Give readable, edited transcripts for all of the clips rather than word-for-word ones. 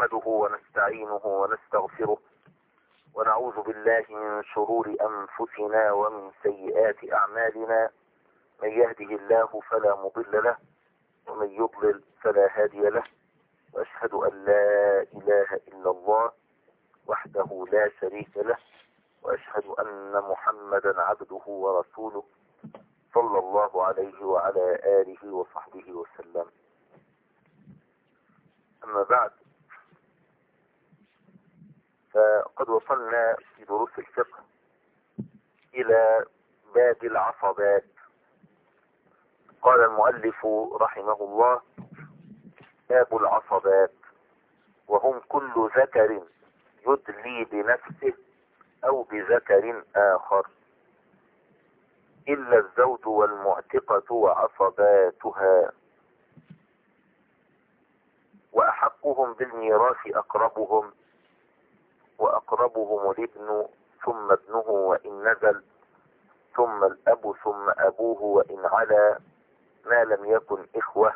نحمده ونستعينه ونستغفره ونعوذ بالله من شرور أنفسنا ومن سيئات أعمالنا. من يهده الله فلا مضل له ومن يضلل فلا هادي له، وأشهد أن لا إله إلا الله وحده لا شريك له، وأشهد أن محمدا عبده ورسوله صلى الله عليه وعلى آله وصحبه وسلم. أما بعد، فقد وصلنا في دروس الفقه إلى باب العصبات. قال المؤلف رحمه الله: باب العصبات، وهم كل ذكر يدلي بنفسه أو بذكر آخر إلا الزوج والمعتقة وعصباتها، وأحقهم بالميراث أقربهم، وأقربهم الابن ثم ابنه وإن نزل، ثم الأب ثم أبوه وإن علا، ما لم يكن إخوة،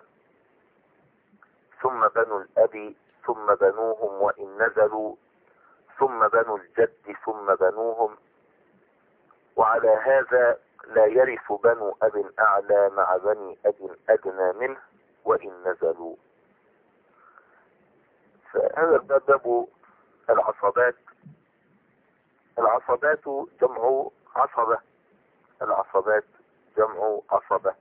ثم بنو الأب ثم بنوهم وإن نزلوا، ثم بنو الجد ثم بنوهم. وعلى هذا لا يرث بنو أب أعلى مع بني أب أدنى منه وإن نزلوا. فهذا باب العصبات. العصبات جمع عصبة، العصبات جمع عصبة.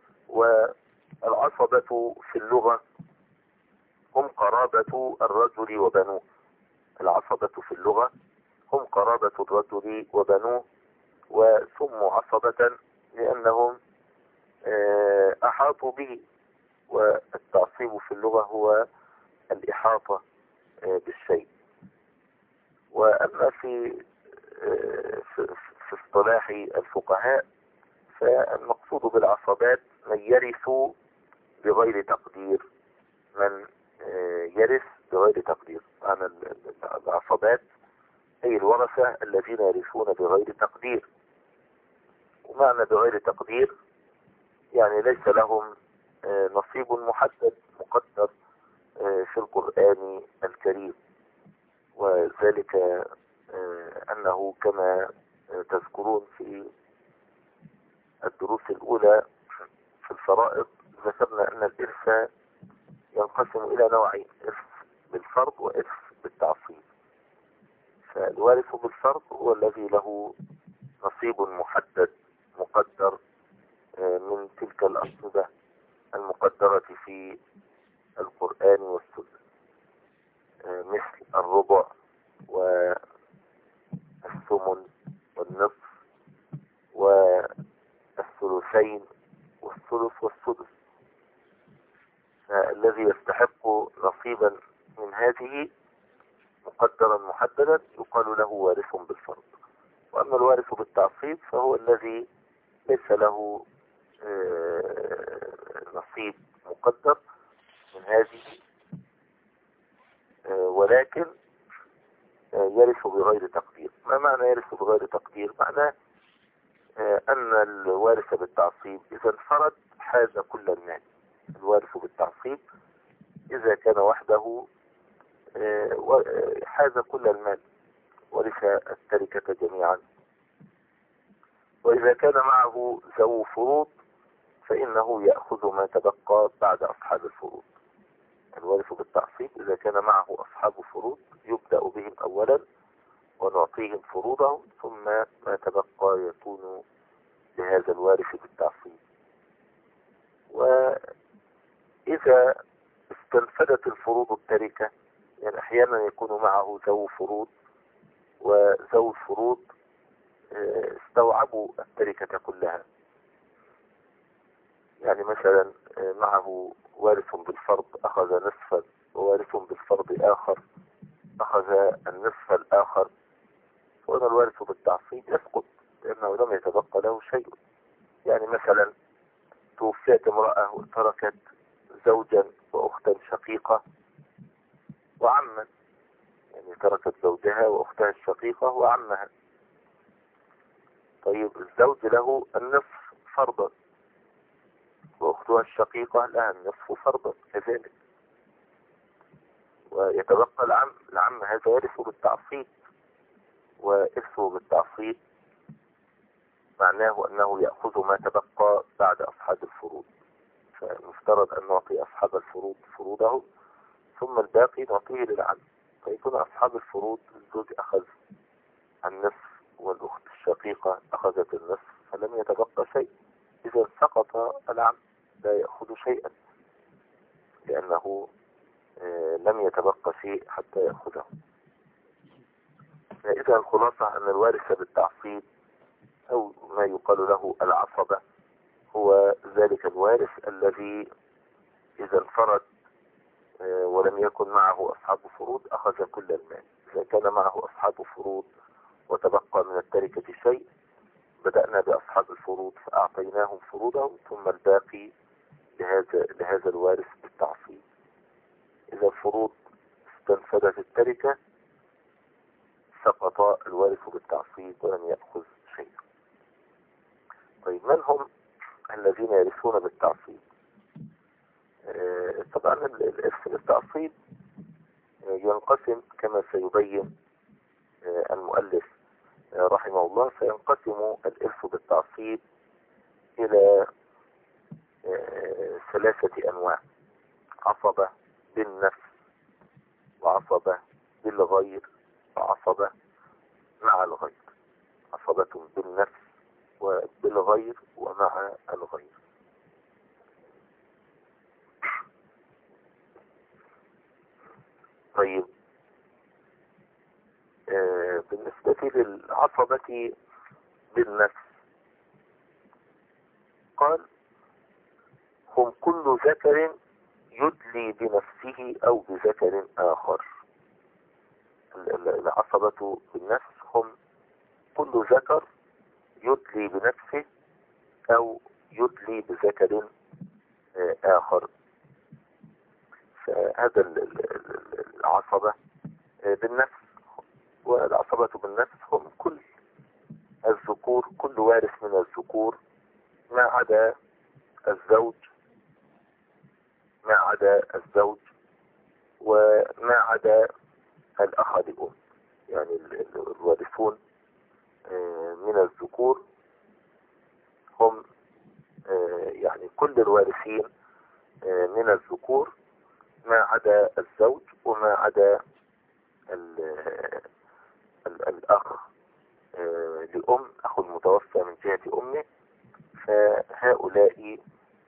والعصبة في اللغة هم قرابة الرجل وبنوه. العصبة في اللغة هم قرابة الرجل وبنوه، وسموا عصبة لأنهم أحاطوا به. والتعصيب في اللغة هو الإحاطة بالشيء. وأما في اصطلاح الفقهاء، فالمقصود بالعصبات من يرث بغير تقدير، من يرث بغير تقدير. معنى العصبات أي الورثة الذين يرثون بغير تقدير. ومعنى بغير تقدير يعني ليس لهم نصيب محدد مقدر في القرآن الكريم. وذلك أنه كما تذكرون في الدروس الأولى في الفرائض، ذكرنا أن الإرث ينقسم إلى نوعين: إرث بالفرض وإرث بالتعصيب. فالوارث بالفرض هو الذي له نصيب محدد مقدر من تلك الأنصبة المقدرة في القرآن والسنة، مثل الربع والثمن والنصف والثلثين والثلث والسدس. الذي يستحق نصيبا من هذه مقدرا محددا يقال له وارث بالفرض. وأما الوارث بالتعصيب فهو الذي ليس له نصيب مقدر من هذه، ولكن يرث بغير تقدير. ما معنى يرث بغير تقدير؟ معناه أن الوارث بالتعصيب إذا انفرد حاز كل المال. الوارث بالتعصيب إذا كان وحده حاز كل المال، ورث التركة جميعا. وإذا كان معه ذو فروض فإنه يأخذ ما تبقى بعد أصحاب الفروض. الوارث بالتعصيب إذا كان معه أصحاب فروض يبدأ بهم أولا ونعطيهم فروضهم، ثم ما تبقى يكون لهذا الوارث بالتعصيب. وإذا استنفدت الفروض التركة، يعني أحيانا يكون معه ذو فروض، وذو الفروض استوعبوا التركة كلها. يعني مثلا معه وارث بالفرض أخذ نصفا، ووارث بالفرض آخر أخذ النصف الآخر، وهذا الوارث بالتعصيب يسقط لأنه لم يتبقى له شيء. يعني مثلا توفيت امرأة وتركت زوجا وأختا شقيقة وعما، يعني تركت زوجها وأختها الشقيقة وعمها. طيب الزوج له النصف فرضا، وأختها الشقيقة لها النصف فرضا كذلك. ويتبقى العم. العم هذا يرث بالتعصيب، وإرثه بالتعصيب معناه أنه يأخذ ما تبقى بعد أصحاب الفروض. فمفترض أن نعطي أصحاب الفروض فروضهم، ثم الباقي نعطيه للعم، فيكون أصحاب الفروض الزوج أخذ النصف والأخت الشقيقة أخذت النصف، فلم يتبقى شيء. إذا سقط العم لا يأخذ شيئا، لأنه لم يتبقى شيء حتى يأخذه. فإذا الخلاصة أن الوارث بالتعصيب أو ما يقال له العصبة هو ذلك الوارث الذي إذا انفرد ولم يكن معه أصحاب فروض أخذ كل المال. إذا كان معه أصحاب فروض وتبقى من التركة شيء، بدأنا بأصحاب الفروض فأعطيناهم فروضهم، ثم الباقي لهذا الوارث بالتعصيب. إذا الفروض استنفذت التركة سقط الوارث بالتعصيب ولم يأخذ شيء. طيب، من هم الذين يرثون بالتعصيب؟ طبعا الإرث بالتعصيب ينقسم كما سيبين المؤلف رحمه الله. سينقسم الإرث بالتعصيب إلى 3 أنواع: عصبة بالنفس، وعصبة بالغير، وعصبة مع الغير. عصبة بالنفس وبالغير ومع الغير. طيب، بالنسبة للعصبة بالنفس قال: هم كل ذكر يدلي بنفسه أو بذكر آخر. العصبة بالنفس هم كل ذكر يدلي بنفسه أو يدلي بذكر آخر. فهذا العصبة بالنفس. والعصبة بالنفس هم كل الذكور، كل وارث من الذكور ما عدا الزوج، وما عدا الأخ لأم. يعني الوارثون من الذكور هم يعني كل الوارثين من الذكور ما عدا الزوج وما عدا الأخ لأم، أخو المتوفى من جهة أمه. فهؤلاء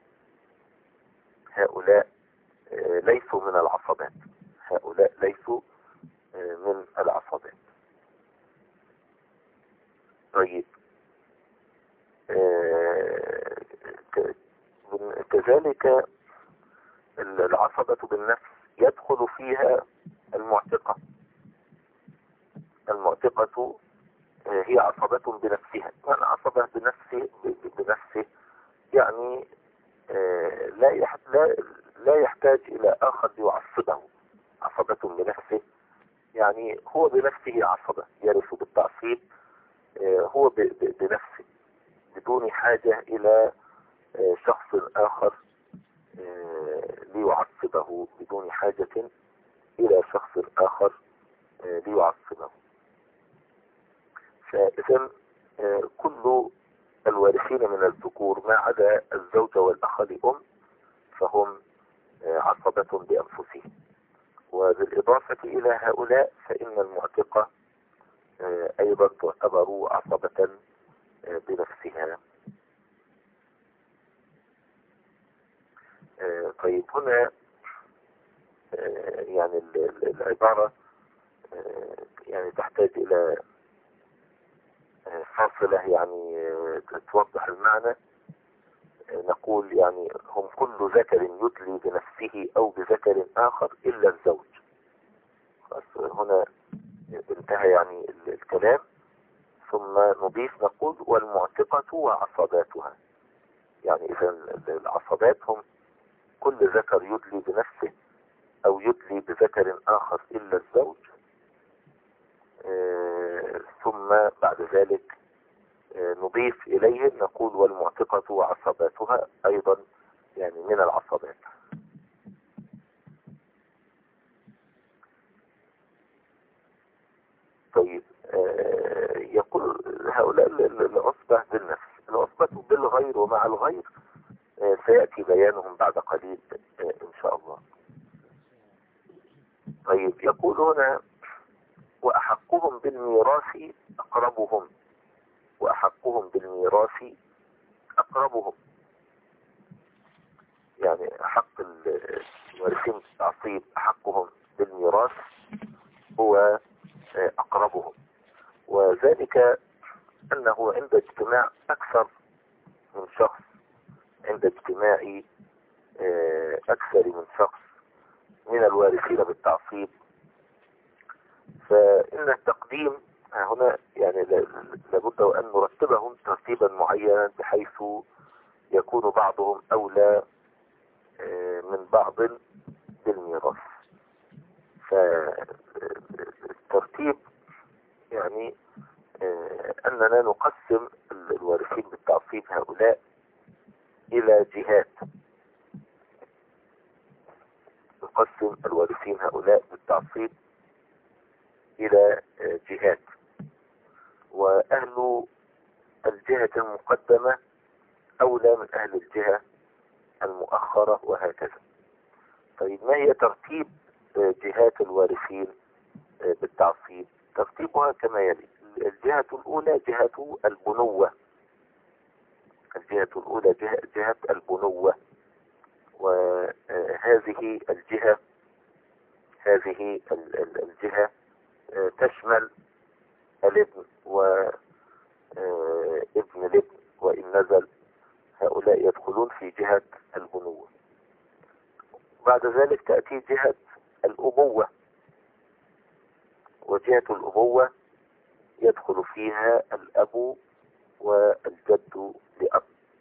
ليسوا من العصبات. هؤلاء ليسوا من العصبات. طيب، كذلك العصبة بالنفس يدخل فيها المعتقة. المعتقة هي عصبة بنفسها. من عصبة بنفسه يعني لا يحتاج إلى آخر يعصبه. عصبة بنفسه يعني هو بنفسه عصبة، يرث بالتعصيب هو بنفسه بدون حاجة إلى شخص آخر ليعصبه، بدون حاجة إلى شخص آخر ليعصبه. فإذا كل الوارثين من الذكور ما عدا الزوج والأخ لأم فهم عصبة بأنفسهم. وبالإضافة إلى هؤلاء فإن المعتقة أيضا تعتبر عصبة بنفسها. طيب، هنا يعني العبارة يعني تحتاج إلى فاصلة يعني توضح المعنى. نقول يعني هم كل ذكر يدلي بنفسه أو بذكر آخر إلا الزوج. هنا انتهى يعني الكلام. ثم نضيف نقول: والمعتقة وعصباتها. يعني إذا العصبات هم كل ذكر يدلي بنفسه أو يدلي بذكر آخر إلا الزوج. ثم بعد ذلك نضيف إليه نقول: والمعتقة وعصباتها أيضا يعني من العصبات. طيب يقول هؤلاء العصبة بالنفس، العصبة بالغير ومع الغير سيأتي بيانهم بعد قليل إن شاء الله. طيب يقول هنا وأحقهم بالميراث أقربهم، وأحقهم بالميراث أقربهم، يعني أحق الوارثين بالتعصيب أحقهم بالميراث هو أقربهم، وذلك أنه عند اجتماع أكثر من شخص، عند اجتماع أكثر من شخص من الوارثين بالتعصيب، فإن التقديم هنا يعني لابد وأن نرتبهم ترتيبا معينا بحيث يكون بعضهم أولى من بعض بالميراث. فالترتيب يعني أننا نقسم الوارثين بالتعصيب هؤلاء إلى جهات، نقسم الوارثين هؤلاء بالتعصيب إلى جهات، وأهل الجهة المقدمة أولى من أهل الجهة المؤخرة وهكذا. طيب ما هي ترتيب جهات الوارثين بالتعصيب؟ ترتيبها كما يلي: الجهة الأولى جهة البنوة، الجهة الأولى جهة البنوة، وهذه الجهة هذه الجهة تشمل الابن وابن الابن وإن نزل، هؤلاء يدخلون في جهة البنوة. بعد ذلك تأتي جهة الأبوة، وجهة الأبوة يدخل فيها الأب والجد لأب.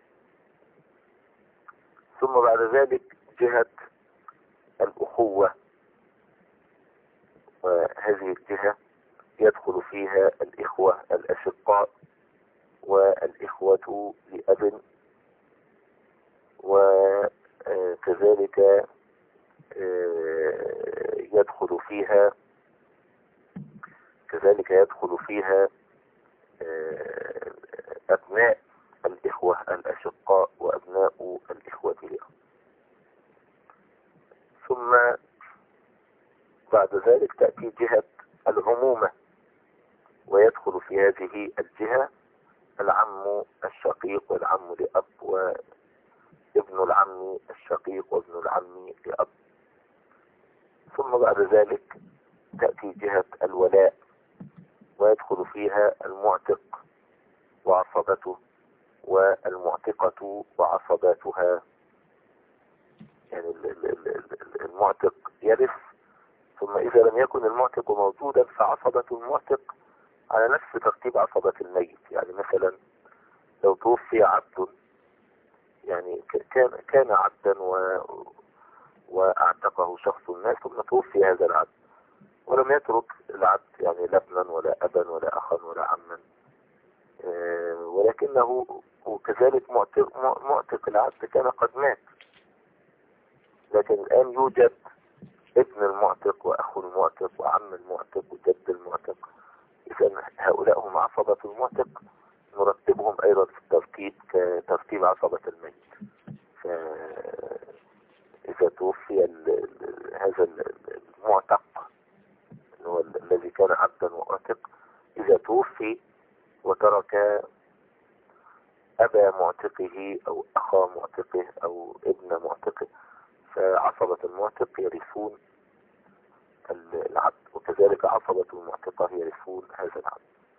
ثم بعد ذلك جهة الأخوة، وهذه الجهة يدخل فيها الإخوة الأشقاء والإخوة لأب، وكذلك يدخل فيها أبناء الإخوة الأشقاء وأبناء الإخوة لأب. ثم بعد ذلك تأتي جهة العمومة، ويدخل في هذه الجهة العم الشقيق والعم لأب وابن العم الشقيق وابن العم لأب. ثم بعد ذلك تأتي جهة الولاء، ويدخل فيها المعتق وعصبته والمعتقة وعصباتها، يعني المعتق يرث، ثم إذا لم يكن المعتق موجودا فعصبة المعتق على نفس ترتيب عصبة الميت. يعني مثلا لو توفي عبد، يعني كان عبدا واعتقه شخص ما، ثم توفي هذا العبد ولم يترك العبد يعني لا ابنا ولا أبا ولا أخا ولا عما، ولكنه وكذلك معتق العبد كان قد مات، لكن الآن يوجد ابن المعتق وأخو المعتق وعم المعتق وجد المعتق، إذن هؤلاء هم عصبة المعتق، نرتبهم أيضا في الترتيب كترتيب عصبة الميت. فإذا توفي هذا المعتق هو الذي كان عبدا ومعتق، إذا توفي وترك أبا معتقه أو أخا معتقه أو ابن معتقه، فعصبة المعتق يرثون العبد، وكذلك عصبة المعتقة يرثون هذا العبد.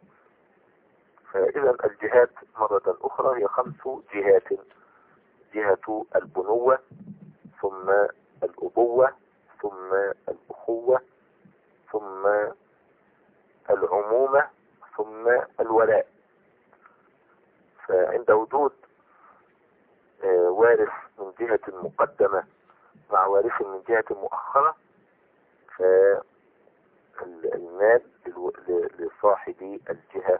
فإذا الجهات مرة أخرى هي 5 جهات: جهة البنوة، ثم الأبوة، ثم الأخوة، ثم العمومة، ثم الولاء. فعند وجود وارث من جهة مقدمة مع وارث من جهة مؤخرة، فالمال لصاحب الجهة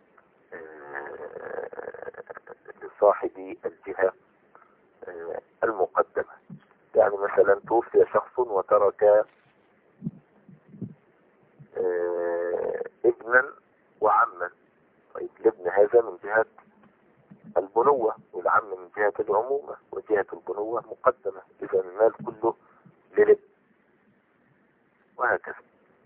المقدمة. يعني مثلا توفي شخص وترك ابن ابنا وعما. طيب الابن هذا من جهة البنوة، والعم من جهة العمومة، وجهة البنوة مقدمة، إذا المال كله للابن، وهكذا.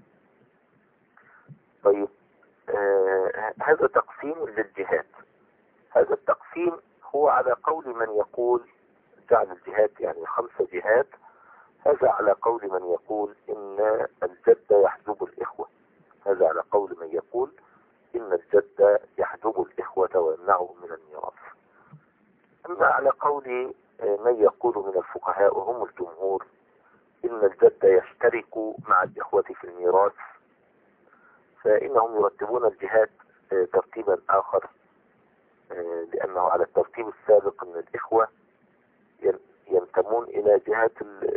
طيب هذا تقسيم للجهات. هذا التقسيم هو على قول من يقول جعل الجهات يعني 5 جهات. هذا على قول من يقول إن الجد يحجب الإخوة. هذا على قول من يقول إن الجد يحجب الإخوة ويمنعهم من الميراث. أما على قول من يقول من الفقهاء وهم الجمهور إن الجد يشترك مع الإخوة في الميراث، فإنهم يرتبون الجهات ترتيبا آخر، لأنه على الترتيب السابق أن الإخوة ينتمون إلى جهة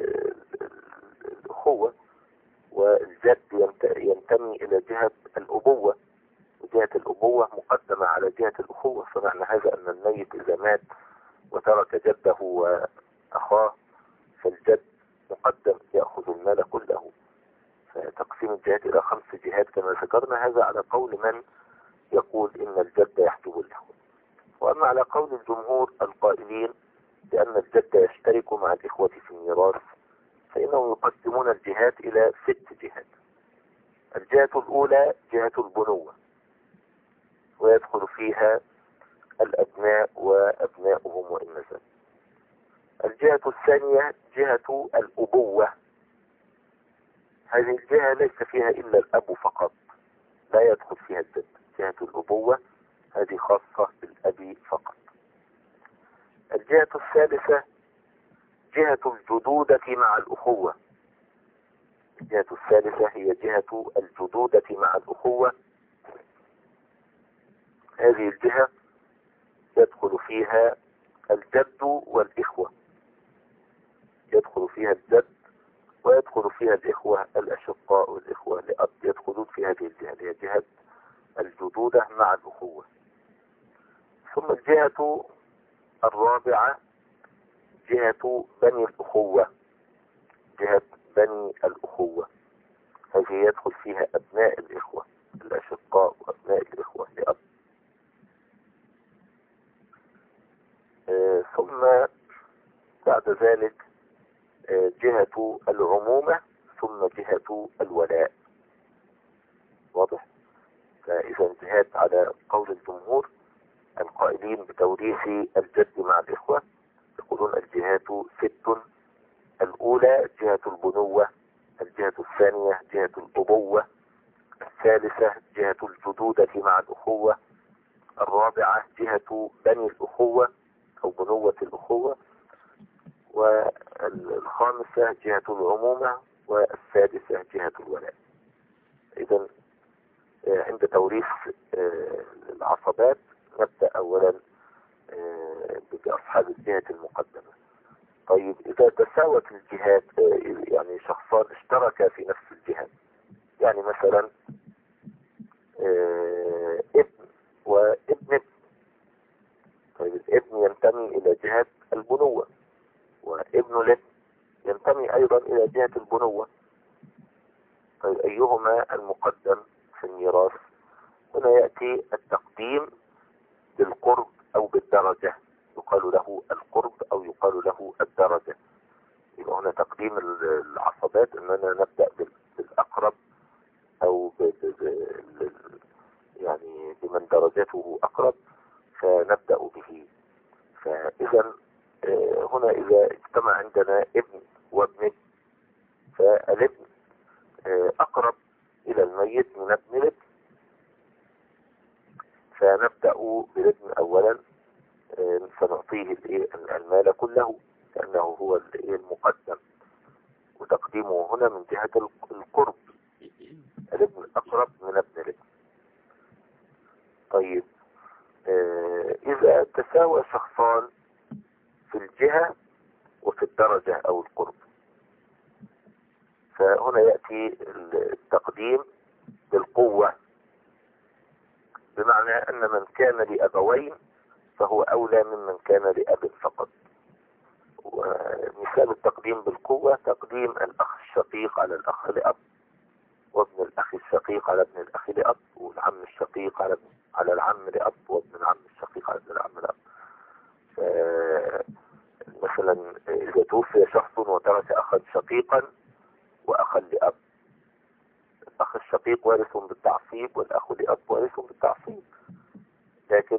الأخوة، والجد ينتمي إلى جهة الأبوة، وجهة الأبوة مقدمة على جهة الأخوة. فمعنى هذا أن الميت إذا مات وترك جده وأخاه فالجد مقدم يأخذ المال كله. فتقسيم الجهات إلى 5 جهات كما ذكرنا، هذا على قول من يقول إن الجد يحجب الإخوة. وأما على قول الجمهور القائلين بأن الجد يشترك مع الإخوة في الميراث، فإنهم يقسمون الجهات إلى 6 جهات. الجهة الأولى جهة البنوة، ويدخل فيها الأبناء وأبناؤهم وإن نزل. الجهة الثانية جهة الأبوة. هذه الجهة ليس فيها إلا الأب فقط، لا يدخل فيها الجد. جهة الأبوة هذه خاصة بالأب فقط. الجهة الثالثة جهة الجدودة مع الأخوة. الجهة الثالثة هي جهة الجدودة مع الأخوة. هذه الجهة يدخل فيها الجد والإخوة، يدخل فيها الجد ويدخل فيها الإخوة الأشقاء والإخوة لأب، يدخلون في هذه الجهة، هي جهة الجدودة مع الأخوة. ثم الجهة الرابعة جهة بني الأخوة، جهة بني الأخوة. هذه يدخل فيها أبناء الإخوة الأشقاء وأبناء الإخوة لأب. ثم بعد ذلك جهة العمومة، ثم جهة الولاء. واضح؟ فإذا انتهت على قول الجمهور القائلين بتوريث الجد مع الإخوة، يقولون الجهات 6. الأولى جهة البنوة، الجهة الثانية جهة الأبوة، الثالثة جهة الجدودة مع الأخوة، الرابعة جهة بني الأخوة أو بنوة الأخوة، والخامسة جهة العمومة، والسادسة جهة الولاء. إذن عند توريث العصبات نبدأ أولا بأصحاب الجهة المقدمة. طيب إذا تساوت الجهات، يعني شخصان اشتركا في نفس الجهة، يعني مثلا ابن وابن ابن. طيب الابن ينتمي إلى جهة البنوة، وابن الابن ينتمي أيضا إلى جهة البنوة. طيب أيهما المقدم في الميراث؟ هنا يأتي التقديم بالقرب أو بالدرجة، يقال له القرب أو يقال له الدرجة. يبقى هنا تقديم العصبات أننا نبدأ بالأقرب أو يعني بمن درجته أقرب فنبدأ به. فإذا هنا إذا اجتمع عندنا ابن وابن، فالابن أقرب إلى الميت من ابن الابن، فنبدأ بالابن أولا، سنعطيه المال كله لأنه هو المقدم، وتقديمه هنا من جهة القرب، الابن أقرب من ابن الابن. طيب إذا تساوى شخصان في الجهة وفي الدرجة أو القرب، فهنا يأتي التقديم بالقوة، بمعنى أن من كان لأبوين فهو أولى ممن كان لأب فقط. ومثال التقديم بالقوة تقديم الأخ الشقيق على الأخ لأب، وابن الأخ الشقيق على ابن الأخ لأب، والعم الشقيق على العم لأب، وابن العم الشقيق على ابن العم لأب. مثلا إذا توفي شخص وترك أخا شقيقا وأخا لأب، الأخ الشقيق وارث بالتعصيب والأخ لأب وارث بالتعصيب، لكن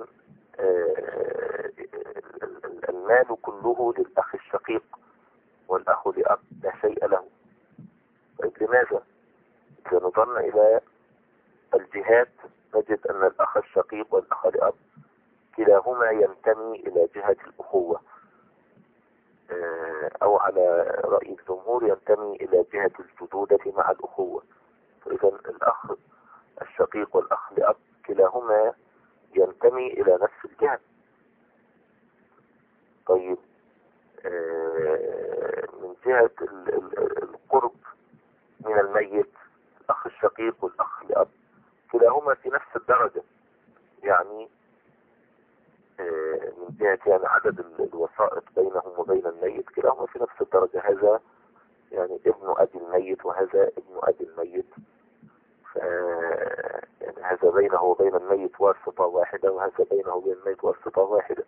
المال كله للأخ الشقيق والأخ لأب لا شيء له. طيب لماذا؟ إذا نظرنا إلى الجهات نجد أن الأخ الشقيق والأخ لأب كلاهما ينتمي إلى جهة الأخوة، أو على رأي الجمهور ينتمي إلى جهة الجدودة مع الأخوة. فإذا الأخ الشقيق والأخ لأب كلاهما ينتمي إلى نفس الجهة. طيب من جهة القرب من الميت، الأخ الشقيق والأخ لأب كلاهما في نفس الدرجة، يعني من جهة يعني عدد الوسائط بينهم وبين الميت كلاهما في نفس الدرجة. هذا يعني ابن أبي الميت وهذا ابن أبي الميت، يعني هذا بينه وبين الميت واسطة واحدة وهذا بينه وبين الميت واسطة واحدة.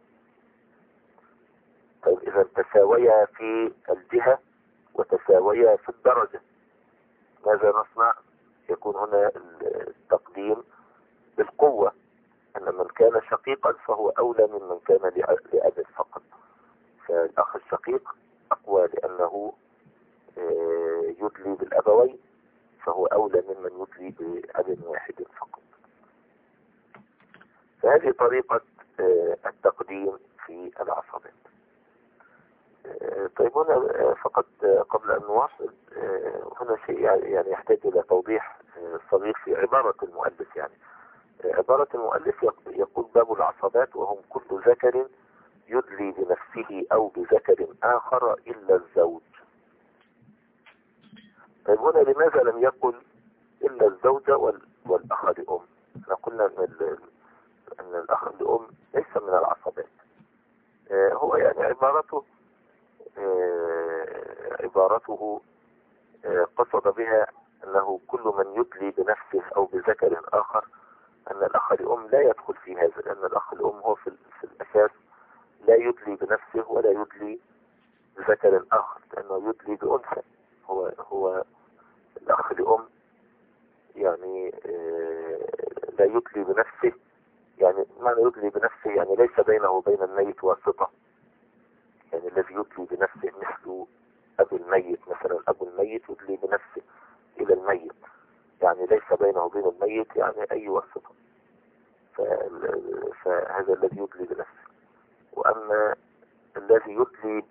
طيب إذا تساويا في الجهة وتساويا في الدرجة، ماذا نصنع؟ يكون هنا التقديم بالقوة، أن من كان شقيقا فهو أولى من كان لأب فقط. فالأخ الشقيق أقوى لأنه يدلي بالأبوين، فهو أولى ممن يدلي بأب واحد فقط. فهذه طريقة التقديم في العصبات. طيب هنا فقط قبل أن نواصل، هنا شيء يعني يحتاج إلى توضيح صغير في عبارة المؤلف. يعني عبارة المؤلف يقول باب العصبات وهم كل ذكر يدلي بنفسه أو بذكر آخر إلا الزوج. طيب هنا لماذا لم يقل إلا الزوجة والأخ لأم؟ احنا قلنا أن الأخ لأم ليس من العصبات. هو يعني عبارته قصد بها أنه كل من يدلي بنفسه أو بذكر آخر، أن الأخ لأم لا يدخل في هذا، لأن الأخ لأم هو في الأساس لا يدلي بنفسه ولا يدلي بذكر آخر، لأنه يدلي بأنثى. هو الأخ لأم يعني لا يدلي بنفسه، يعني معنى يدلي بنفسه يعني ليس بينه وبين الميت واسطة. يعني الذي يدلي بنفسه مثل أبو الميت مثلا، أبو الميت يدلي بنفسه إلى الميت، يعني ليس بينه وبين الميت يعني أي واسطة. فهذا الذي يدلي بنفسه. وأما الذي يدلي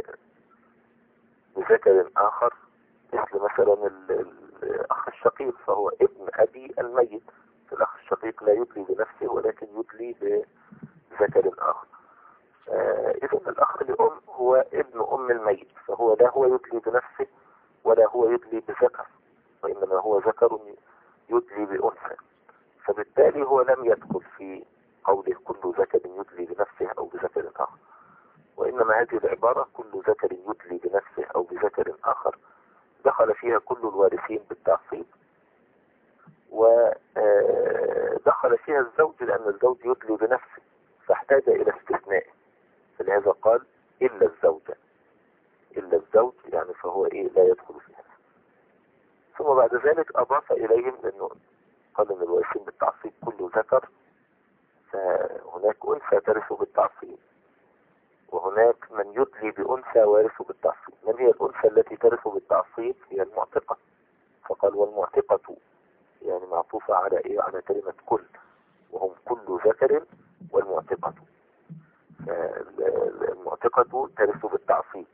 بذكر آخر مثل مثلا الأخ الشقيق فهو ابن أبي الميت، الأخ الشقيق لا يدلي بنفسه ولكن يدلي بذكر آخر. إذن الأخ لأم هو ابن أم الميت، فهو لا هو يدلي بنفسه ولا هو يدلي بذكر، وإنما هو ذكر يدلي بأنثى. فبالتالي هو لم يدخل في قوله كل ذكر يدلي بنفسه أو بذكر آخر، وإنما هذه العبارة كل ذكر يدلي بنفسه أو بذكر آخر دخل فيها كل الوارثين بالتعصيب، ودخل فيها الزوج لأن الزوج يدلي بنفسه فاحتاج إلى استثناء، فلهذا قال إلا الزوجة، إلا الزوج يعني فهو لا يدخل فيها. ثم بعد ذلك أضاف إليهم أنه قال أن الوارثين بالتعصيب كل ذكر، فهناك أنثى ترث بالتعصيب، وهناك من يدلي بأنثى وارث بالتعصيب. من هي الأنثى التي ترث بالتعصيب؟ هي المعتقة، فقال والمعتقة يعني معطوفة على على كلمة كل، وهم كل ذكر والمعتقة. المعتقة ترث بالتعصيب،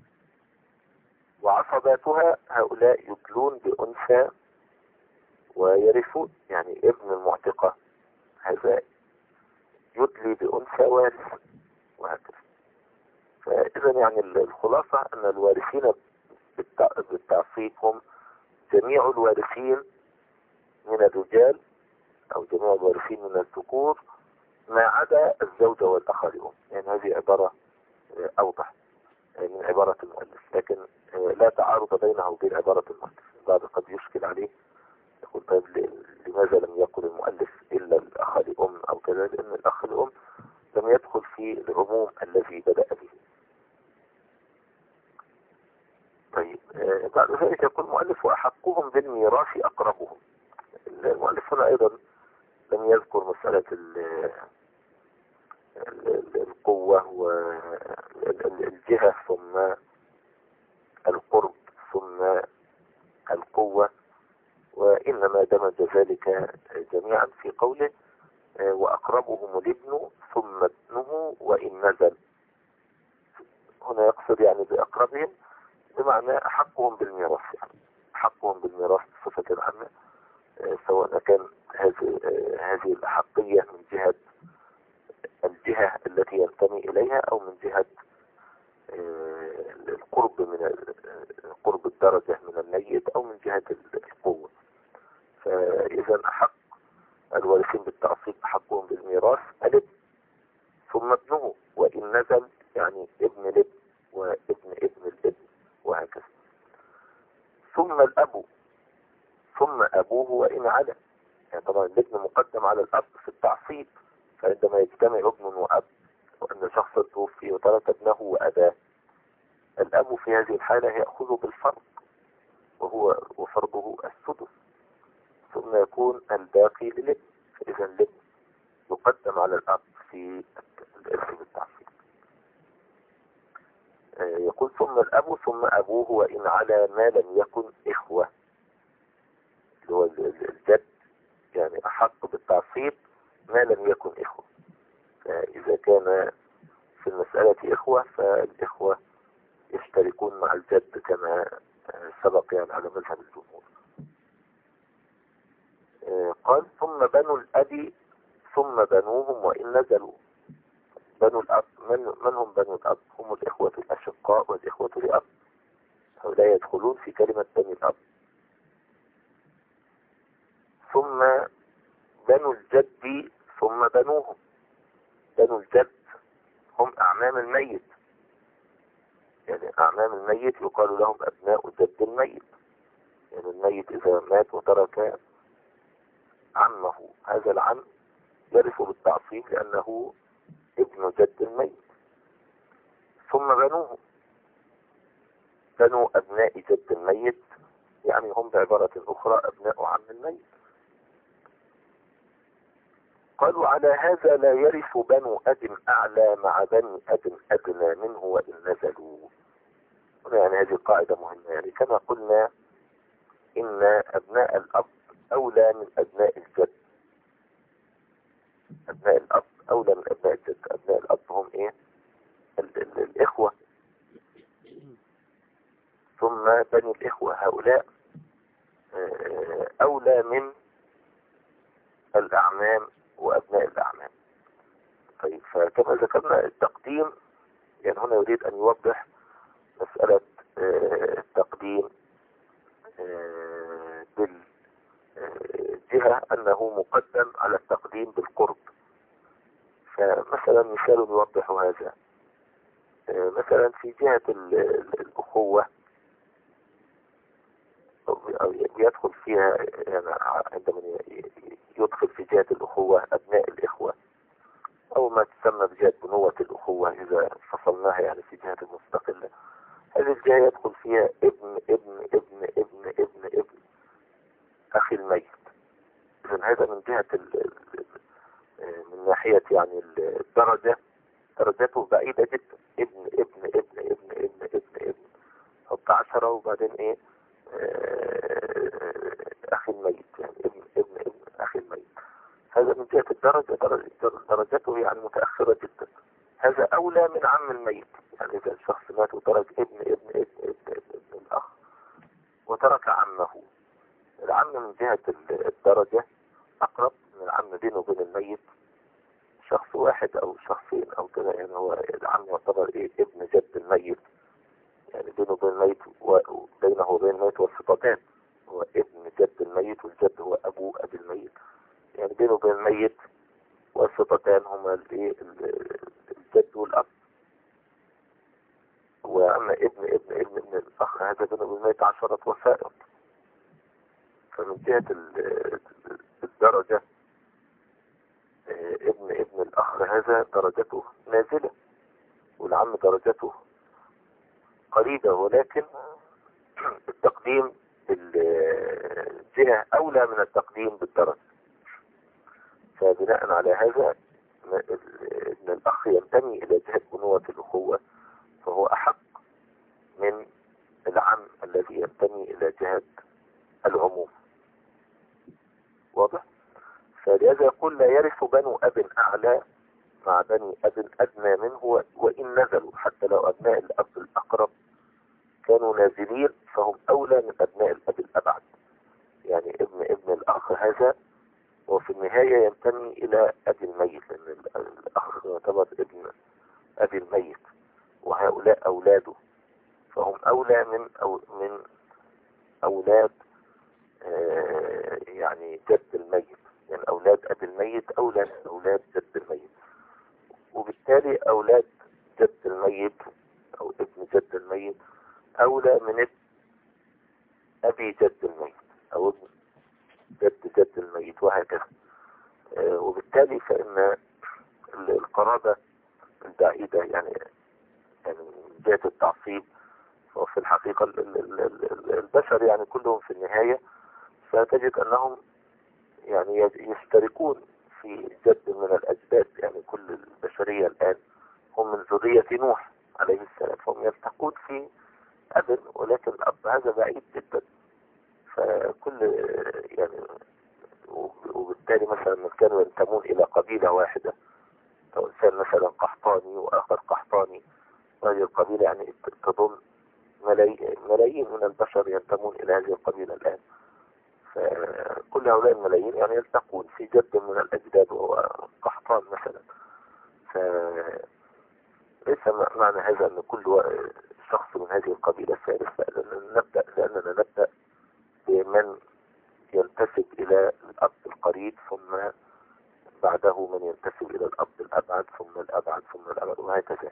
وعصباتها هؤلاء يدلون بأنثى ويرثون، يعني ابن المعتقة هذا يدلي بأنثى وارث وهكذا. فإذا يعني الخلاصة أن الوارثين بالتعصيب هم جميع الوارثين من الرجال أو جميع الوارثين من الذكور ما عدا الزوجة والأخ لأم. يعني هذه عبارة أوضح من عبارة المؤلف، لكن لا تعارض بينها وبين عبارة المؤلف. بعض قد يشكل عليه يقول طيب لماذا لم يقل المؤلف إلا الأخ لأم أو كذا؟ لأن الأخ لأم لم يدخل في العموم الذي بدأ به. طيب بعد ذلك يقول المؤلف وأحقهم بالميراث أقربهم. المؤلف هنا أيضا لم يذكر مسألة القوة والجهة ثم القرب ثم القوة، وإنما دمج ذلك جميعا في قوله وأقربهم الابن ثم ابنه وإن نزل. هنا يقصد يعني بأقربهم بمعنى أحقهم بالميراث، يعني أحقهم بالميراث بصفة عامة، سواء كان هذه الأحقية من جهة الجهة التي ينتمي إليها أو من جهة القرب من قرب الدرجة من الميت أو من جهة القوة. فإذا أحق الوارثين بالتعصيب أحقهم بالميراث الابن ثم ابنه وإن نزل، يعني ابن الابن وابن ابن الابن وهكذا، ثم الأب ثم أبوه وإن علا. يعني طبعا الابن مقدم على الأب في التعصيب، فعندما يجتمع ابن وأب وأن شخص توفي وترك ابنه وأباه، الأب في هذه الحالة يأخذ بالفرض وفرضه السدس، ثم يكون الباقي للابن. فإذا الابن يقدم على الأب في الإرث بالتعصيب. يقول ثم الأب ثم أبوه وإن على ما لم يكن إخوة، اللي هو الجد، يعني أحق بالتعصيب ما لم يكن إخوة. فإذا كان في المسألة إخوة فالإخوة يشتركون مع الجد كما سبق يعني على مذهب الجمهور. قال ثم بنو الأب ثم بنوهم وإن نزلوا. بنو الأب من هم بنو الأب؟ هم الإخوة الأشقاء والإخوة الأب، هؤلاء يدخلون في كلمة بني الأب. ثم بنو الجد ثم بنوهم. بنو الجد هم أعمام الميت، يعني أعمام الميت يقال لهم أبناء جد الميت. يعني الميت إذا مات وترك عمه، هذا العم يرث بالتعصيب لأنه ابن جد الميت. ثم بنوه، بنو أبناء جد الميت، يعني هم بعبارة أخرى أبناء عم الميت. قالوا على هذا لا يرث بنو أب أعلى مع بني أب أدنى منه وإن نزلوا. يعني هذه قاعدة مهمة، يعني كما قلنا إن أبناء الأب أولى من أبناء الجد. أبناء الأب أولى من أبناء الجد. أبناء الأب هم إيه؟ الإخوة. ثم بني الإخوة هؤلاء أولى من الأعمام وأبناء الأعمام. طيب، فكما ذكرنا التقديم، يعني هنا يريد أن يوضح مسألة التقديم بالجهة أنه مقدم على التقديم بالقرب. فمثلا مثال يوضح هذا، مثلا في جهة الأخوة يدخل فيها، يعني عندما يدخل في جهة الأخوة أبناء الإخوة أو ما تسمى بجهة بنوة الأخوة إذا فصلناها يعني في جهة المستقلة، هذه الجهة يدخل فيها ابن ابن ابن ابن ابن ابن أخي الميت. إذن هذا من جهة من ناحية يعني الدرجة، درجته بعيدة جدا. ابن ابن ابن ابن ابن ابن ابن حط 10 وبعدين ايه أخي الميت، يعني ابن ابن ابن أخي الميت. هذا من جهة الدرجة درجته يعني متأخرة جدا. هذا أولى من عم الميت، يعني إذا الشخص مات وترك ابن ابن ابن ابن ابن, ابن الأخ وترك عمه، العم من جهة الدرجة أقرب من العم بينه وبين الميت شخص واحد أو شخصين أو كذا. يعني هو العم يعتبر إيه؟ ابن جد الميت، يعني بينه وبين الميت وبينه وبين الميت واسطتان، هو ابن جد الميت والجد هو أبو أبي الميت، يعني بينه وبين الميت واسطتان هما الجد والأب. وأما ابن ابن ابن ابن الأخ هذا بينه وبين الميت 10 وسائط. فمن جهة درجة ابن الأخ هذا درجته نازلة، والعم درجته قريبة، ولكن التقديم بالجهة أولى من التقديم بالدرجة. فبناء على هذا ابن الأخ ينتمي إلى جهة بنوة الأخوة، فهو أحق من العم الذي ينتمي إلى جهة العموم. واضح؟ فلهذا يقول لا يرث بنو أب أعلى مع بني أب أدنى منه وإن نزلوا، حتى لو أبناء الأب الأقرب كانوا نازلين فهم أولى من أبناء الأب الأبعد. يعني ابن الأخ هذا وفي النهاية ينتمي إلى أبي الميت، لأن الأخ يعتبر ابن أبي الميت، وهؤلاء أولاده فهم أولى من أولاد يعني جد الميت. يعني أولاد أبي الميت أولى من أولاد جد الميت، وبالتالي أولاد جد الميت أو ابن جد الميت أولى من ابن أبي جد الميت أو ابن جد الميت، وهكذا. وبالتالي فإن القرابة البعيدة يعني من جهة التعصيب، وفي الحقيقة البشر يعني كلهم في النهاية فتجد أنهم يعني يشتركون في جد من الأجداد. يعني كل البشرية الآن هم من ذرية نوح عليه السلام، فهم يلتقون في أب، ولكن الأب هذا بعيد جدا. فكل يعني وبالتالي مثلا من كانوا ينتمون إلى قبيلة واحدة، أو إنسان مثلا قحطاني وآخر قحطاني، وهذه القبيلة يعني تضم ملايين من البشر ينتمون إلى هذه القبيلة الآن. فكل هؤلاء الملايين يعني يلتقون في جد من الأجداد وهو قحطان مثلا. فليس معنى هذا أن كل شخص من هذه القبيلة ثالث، لأننا نبدأ بمن ينتسب إلى الأب القريب، ثم بعده من ينتسب إلى الأب الأبعد، ثم الأبعد، ثم الأبعد، وهكذا.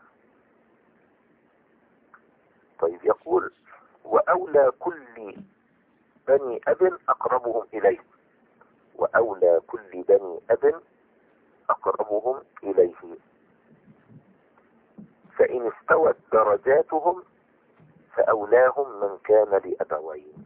طيب، يقول وأولى كل بني أب أقربهم إليه، وأولى كل بني أب أقربهم إليه، فإن استوت درجاتهم فأولاهم من كان لأبوين.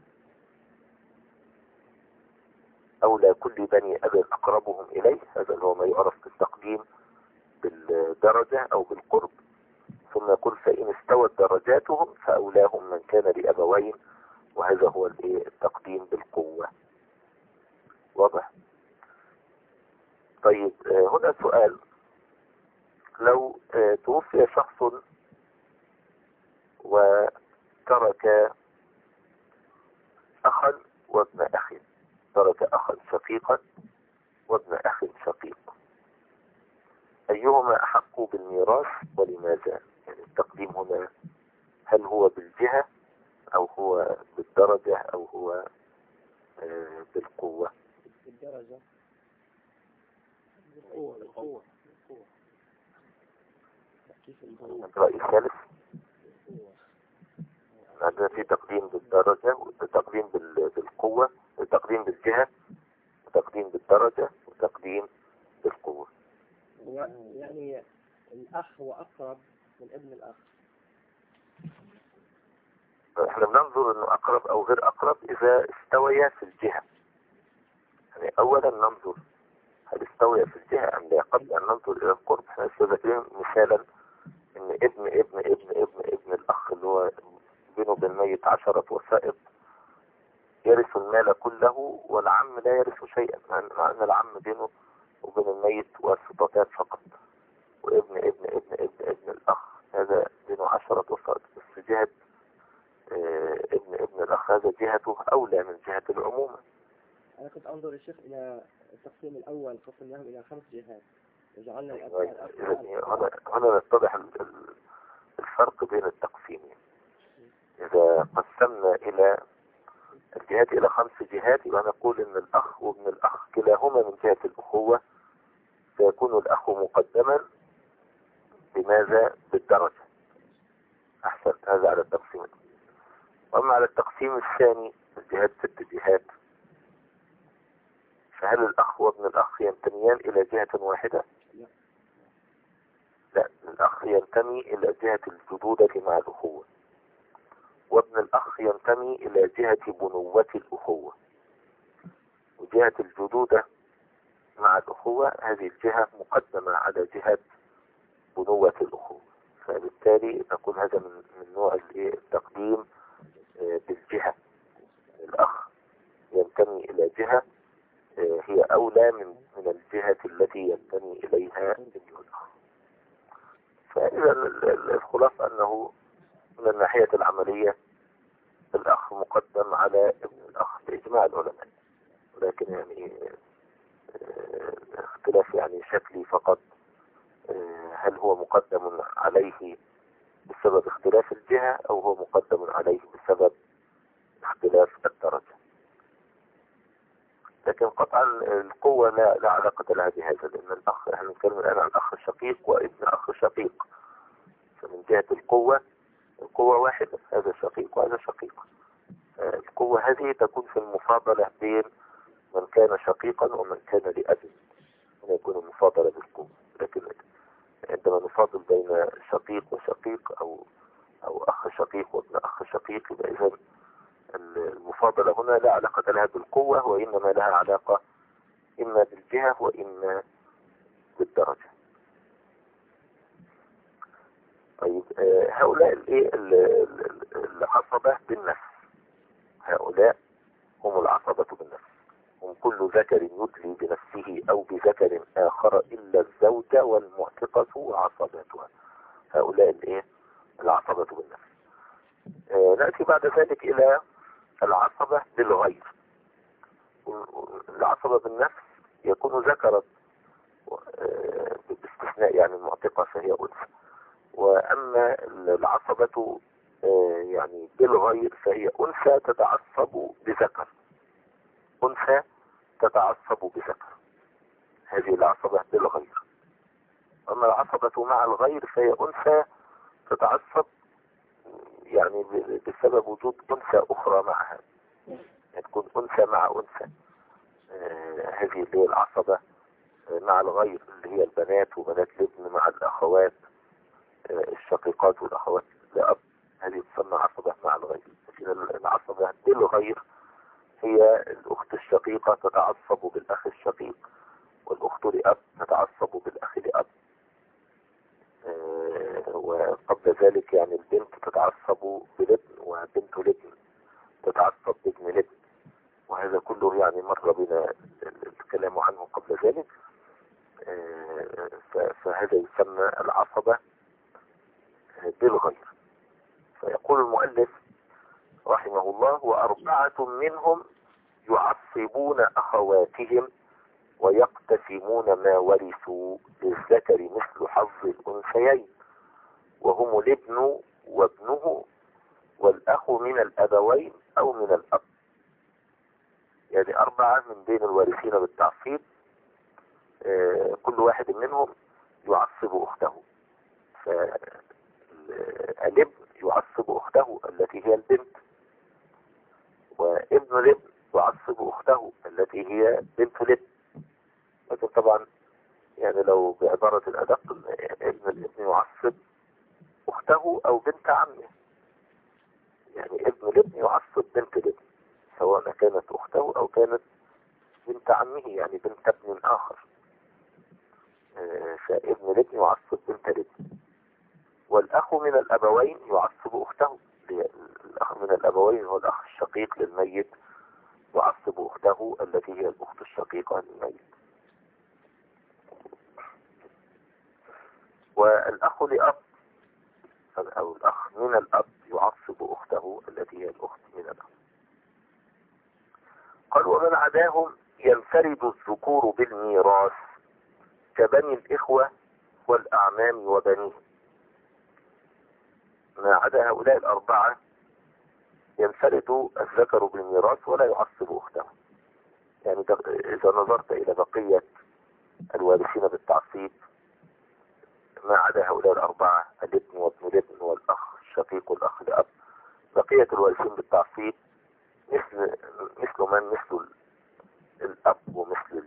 أولى كل بني أب أقربهم إليه، هذا هو ما يعرف بالتقديم بالدرجة أو بالقرب. ثم يقول فإن استوت درجاتهم فأولاهم من كان لأبوين، وهذا هو التقديم بالقوة. واضح؟ طيب، هنا سؤال: لو توفي شخص وترك أخا وابن أخ، ترك أخا شقيقا وابن أخ شقيق، أيهما أحق بالميراث ولماذا؟ يعني التقديم هنا هل هو بالجهة أو هو بالدرجة أو هو بالقوة؟ بالدرجة، بالقوة. كيف القوة؟ الرأي الثالث عندنا في تقديم بالدرجة وتقديم بالقوة، وتقديم بالجهة، وتقديم بالدرجة، وتقديم بالقوة. يعني الأخ هو أقرب من ابن الأخ. احنا بننظر انه اقرب او غير اقرب اذا استويا في الجهة. يعني اولا ننظر هل استويا في الجهة ام لا قبل ان ننظر الى القرب. احنا ذاكرين مثالا ان ابن الاخ اللي هو بينه وبين الميت 10 وسائط يرث المال كله، والعم لا يرث شيئا، مع ان العم بينه وبين الميت واسطتان فقط. وابن الاخ هذا بينه 10 وسائط، بس جهة ابن الأخ هذا جهته أولى من جهة العمومة. أنا كنت أنظر الشيخ إلى التقسيم الأول، قسمناه إلى 5 جهات وجعلنا هنا نتضح الفرق بين التقسيمين. إذا قسمنا إلى الجهات إلى 5 جهات، يبقى نقول إن الأخ وابن الأخ كلاهما من جهة الأخوة، فيكون الأخ مقدما بماذا؟ بالدرجة. أحسن، هذا على التقسيم. وأما على التقسيم الثاني الجهات 6 جهات، فهل الأخ وابن الأخ ينتميان إلى جهة واحدة؟ لا، الأخ ينتمي إلى جهة الجدودة مع الأخوة، وابن الأخ ينتمي إلى جهة بنوة الأخوة. وجهة الجدودة مع الأخوة هذه الجهة مقدمة على جهة بنوة الأخوة، فبالتالي نقول هذا من نوع التقديم بالجهة. الأخ ينتمي إلى جهة هي أولى من الجهة التي ينتمي إليها ابن الأخ. فإذا الخلاصة أنه من الناحية العملية الأخ مقدم على ابن الأخ بإجماع العلماء، ولكن يعني اختلاف يعني شكلي فقط، هل هو مقدم عليه بسبب اختلاف الجهة أو هو مقدم عليه بسبب اختلاف الدرجة. لكن قطعا القوة لا علاقة لها بهذا، لأن الأخ احنا نتكلم الآن عن أخ شقيق وابن أخ شقيق، فمن جهة القوة واحدة، هذا شقيق وهذا شقيق. القوة هذه تكون في المفاضلة بين من كان شقيقا ومن كان لأب، هنا يكون المفاضلة بالقوة. لكن عندما نفاضل بين شقيق وشقيق أو أخ شقيق وابن أخ شقيق، يبقى إذا المفاضلة هنا لا علاقة لها بالقوة، وإنما لها علاقة إما بالجهة وإما بالدرجة. طيب هؤلاء العصبة بالنفس، هؤلاء هم العصبة بالنفس، هم كل ذكر يدلي بنفسه أو بذكر آخر إلا الزوجة والمعتقة عصبتها. هؤلاء العصبة بالنفس. نأتي بعد ذلك إلى العصبة بالغير. العصبة بالنفس يكون ذكرا باستثناء يعني المعتقة فهي أنثى، وأما العصبة يعني بالغير فهي أنثى تتعصب بذكر، أنثى تتعصب بذكر، هذه العصبة بالغير. أما العصبة مع الغير فهي أنثى تتعصب يعني بسبب وجود أنثى أخرى معها، يعني تكون أنثى مع أنثى. هذه اللي هي العصبة مع الغير، اللي هي البنات وبنات الابن مع الأخوات الشقيقات والأخوات لأب، هذه تسمى عصبة مع الغير. العصبة بالغير هي الأخت الشقيقة تتعصب بالأخ الشقيق، والأخت لأب تتعصب بالأخ لأب، وقبل ذلك يعني البنت تتعصب بالابن، وبنت الابن تتعصب بابن الابن، وهذا كله يعني مر بنا الكلام عنه قبل ذلك. فهذا يسمى العصبة بالغير. فيقول المؤلف رحمه الله: وأربعة منهم يعصبون أخواتهم ويقتسمون ما ورثوا للذكر مثل حظ الأنثيين، وهم الابن وابنه والأخ من الأبوين أو من الأب. يعني أربعة من بين الوارثين بالتعصيب، كل واحد منهم يعصب أخته. فالابن يعصب أخته التي هي البنت، وابن الابن يعصب أخته التي هي بنت الابن. لكن طبعا يعني لو بعبارة الأدق ابن الابن يعصب أخته أو بنت عمه، يعني ابن الابن يعصب بنت الابن سواء كانت أخته أو كانت بنت عمه، يعني بنت ابن آخر. فابن الابن يعصب بنت الابن، والأخ من الأبوين يعصب أخته. الأخ من الأبوين هو الأخ الشقيق للميت، يعصب أخته التي هي الأخت الشقيقة للميت. والأخ لأب أو الأخ من الأب يعصب أخته التي هي الأخت من الأب. قال: ومن عداهم ينفرد الذكور بالميراث كبني الإخوة والأعمام وبنيهم. ما عدا هؤلاء الأربعة ينفرد الذكر بالميراث ولا يعصب أخته. يعني إذا نظرت إلى بقية الوارثين بالتعصيب ما عدا هؤلاء الأربعة، الابن وابن الابن والأخ الشقيق والأخ لأب، بقية الوارثين بالتعصيب مثل الأب ومثل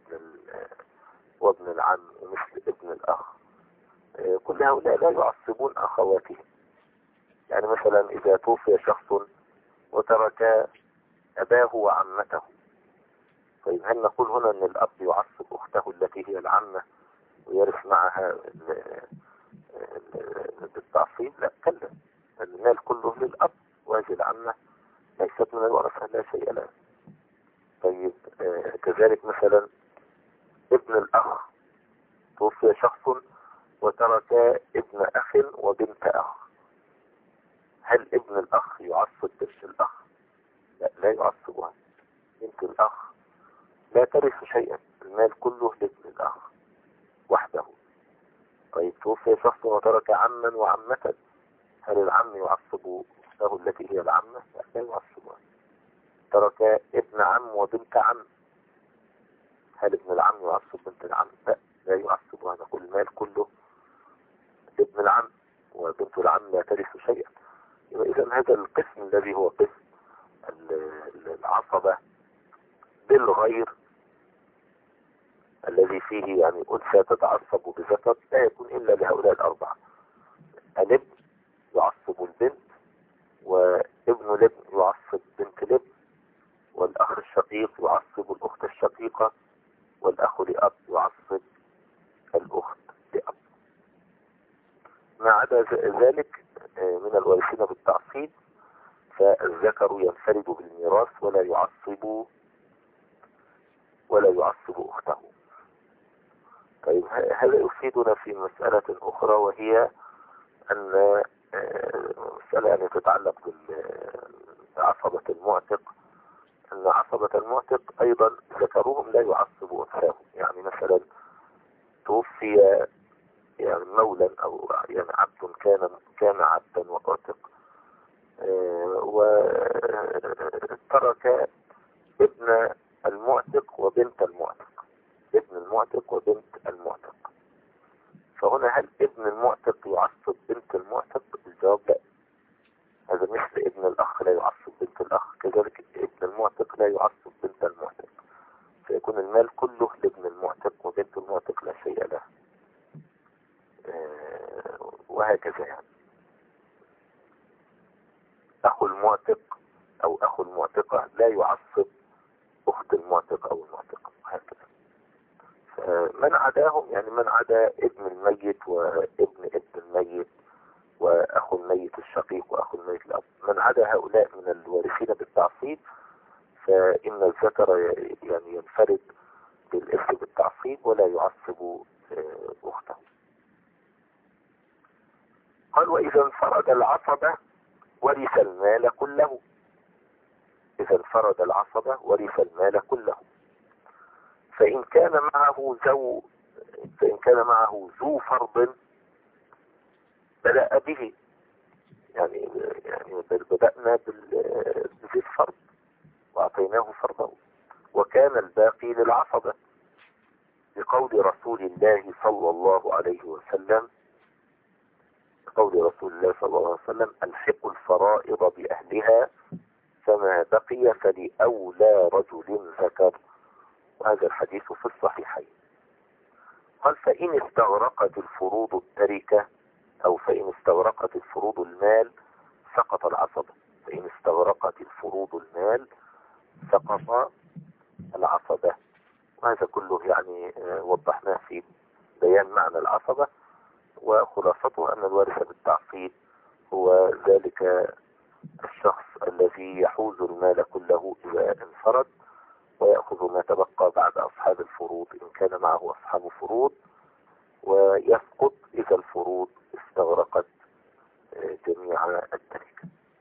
وابن العم ومثل ابن الأخ، كل هؤلاء لا يعصبون أخواتهم. يعني مثلا إذا توفي شخص وترك أباه وعمته، طيب هل نقول هنا أن الأب يعصب أخته التي هي العمة ويرث معها بالتعصيب؟ لا، كلا، المال كله للأب، وهذه العمة ليست من الورثة، لا شيء لها. طيب كذلك مثلا ابن الأخ، توفي شخص وترك ابن أخ وبنت أخ، هل ابن الأخ يعصب بنت الأخ؟ لا، لا يعصبها. بنت الأخ لا ترث شيئا، المال كله لابن الأخ وحده. طيب توفي شخص وترك عما وعمة، هل العم يعصب أخته التي هي العمة؟ لا، لا يعصبها. ترك ابن عم وبنت عم، هل ابن العم يعصب بنت العم؟ لا، لا يعصبها. نقول المال كله لابن العم، وبنت العم لا ترث شيئا. إذا هذا القسم الذي هو قسم العصبة بالغير، الذي فيه يعني أنثى تتعصب بذكر، لا يكون إلا لهؤلاء الأربعة: الابن يعصب البنت، وابن الابن يعصب بنت الابن، والأخ الشقيق يعصب الأخت الشقيقة، والأخ لأب يعصب الأخت لأب. ما عدا ذلك من الوارثين بالتعصيب فالذكر ينفرد بالميراث ولا يعصب أخته. طيب هذا يفيدنا في مسألة أخرى، وهي أن مسألة يعني تتعلق بعصبة المعتق، أن عصبة المعتق أيضا ذكرهم لا يعصب أنثاهم. يعني مثلا توفي يعني مولا أو يعني عبد كان عبدا وأعتق، وترك ابن المعتق وبنت المعتق، ابن المعتق وبنت المعتق، فهنا هل ابن المعتق يعصب بنت المعتق؟ الجواب لا. هذا مثل ابن الأخ لا يعصب بنت الأخ، كذلك ابن المعتق لا يعصب بنت المعتق، فيكون المال كله لابن المعتق، وبنت المعتق لا شيء له، وهكذا. يعني أخو المعتق أو أخو المعتقة لا يعصب أخت المعتق أو المعتقة، وهكذا. من عداهم، يعني من عدا ابن الميت وابن الميت وأخو الميت الشقيق وأخو الميت الأب، من عدا هؤلاء من الوارثين بالتعصيب فإن الذكر يعني ينفرد بالإرث بالتعصيب ولا يعصب أخته. قال: وإذا انفرد العصبة ورث المال كله. إذا انفرد العصبة ورث المال كله، فإن كان معه ذو فرض بدأ به، يعني بدأنا بذي الفرض وأعطيناه فرضه، وكان الباقي للعصبة، بقول رسول الله صلى الله عليه وسلم: الحقوا الفرائض بأهلها، فما بقي فلأولى رجل ذكر. وهذا الحديث في الصحيحين. قال: فإن استغرقت الفروض التركة، أو فإن استغرقت الفروض المال سقط العصبة. فإن استغرقت الفروض المال سقط العصبة. وهذا كله يعني وضحناه في بيان معنى العصبة، وخلاصته أن الوارث بالتعصيب هو ذلك الشخص الذي يحوز المال كله إذا انفرد، ويأخذ ما تبقى بعد أصحاب الفروض إن كان معه أصحاب فروض، ويسقط إذا الفروض استغرقت جميع التركة.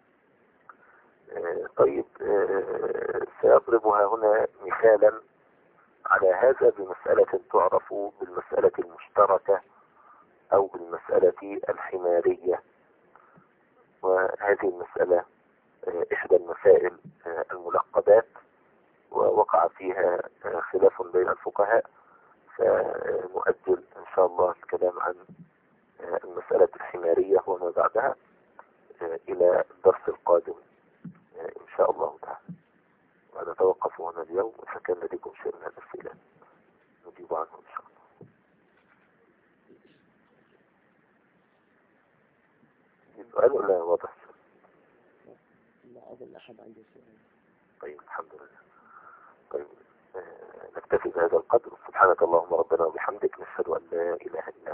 طيب سيضربها هنا مثالا على هذا بمسألة تعرف بالمسألة المشتركة أو بالمسألة الحمارية. وهذه المسألة إحدى المسائل الملقبات، ووقع فيها خلاف بين الفقهاء، فنؤجل إن شاء الله الكلام عن المسألة الحمارية وما بعدها إلى الدرس القادم إن شاء الله تعالى. ونتوقف هنا اليوم، إذا كان لديكم شيء من الأسئلة. نجيب عنه إن شاء الله. سؤال ولا واضح؟ لا أظن أحد عنده سؤال. طيب الحمد لله. طيب نكتفي بهذا القدر. سبحانك اللهم ربنا وبحمدك، نشهد أن لا إله إلا